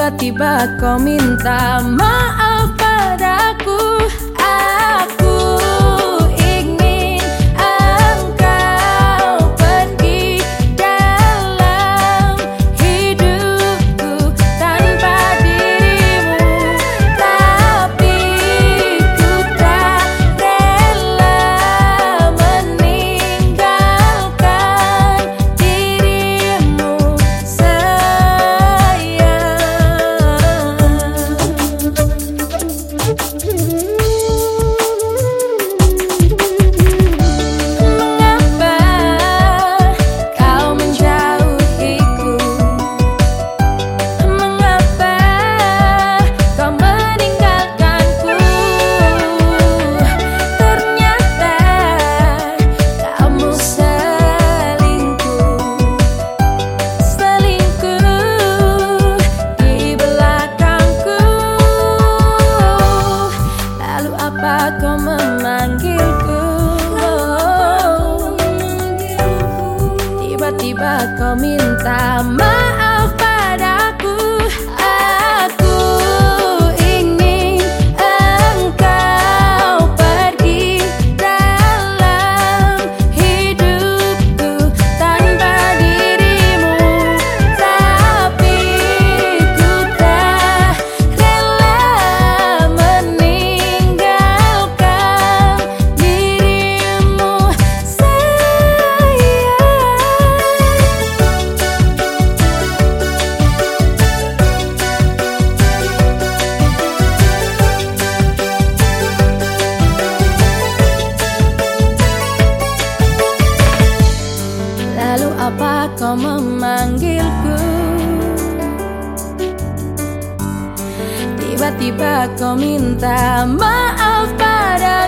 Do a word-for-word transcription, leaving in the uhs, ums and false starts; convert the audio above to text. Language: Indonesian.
Tiba-tiba kau minta maaf padaku. Aku ingin engkau pergi dalam hidupku tanpa dirimu, tapi ku tak rela meninggalkan dirimu, sayang. Mengapa kau menjauhiku? Mengapa kau meninggalkanku? Ternyata kamu selingkuh, selingkuh di belakangku. Lalu apa kau memanggilku? Tiba-tiba kau minta maaf padaku. Aku ingin engkau pergi dalam hidupku tanpa dirimu, tapi ku tak rela meninggalkan dirimu, sayang. Lalu apa kau memanggilku? Tiba-tiba kau minta maaf padaku.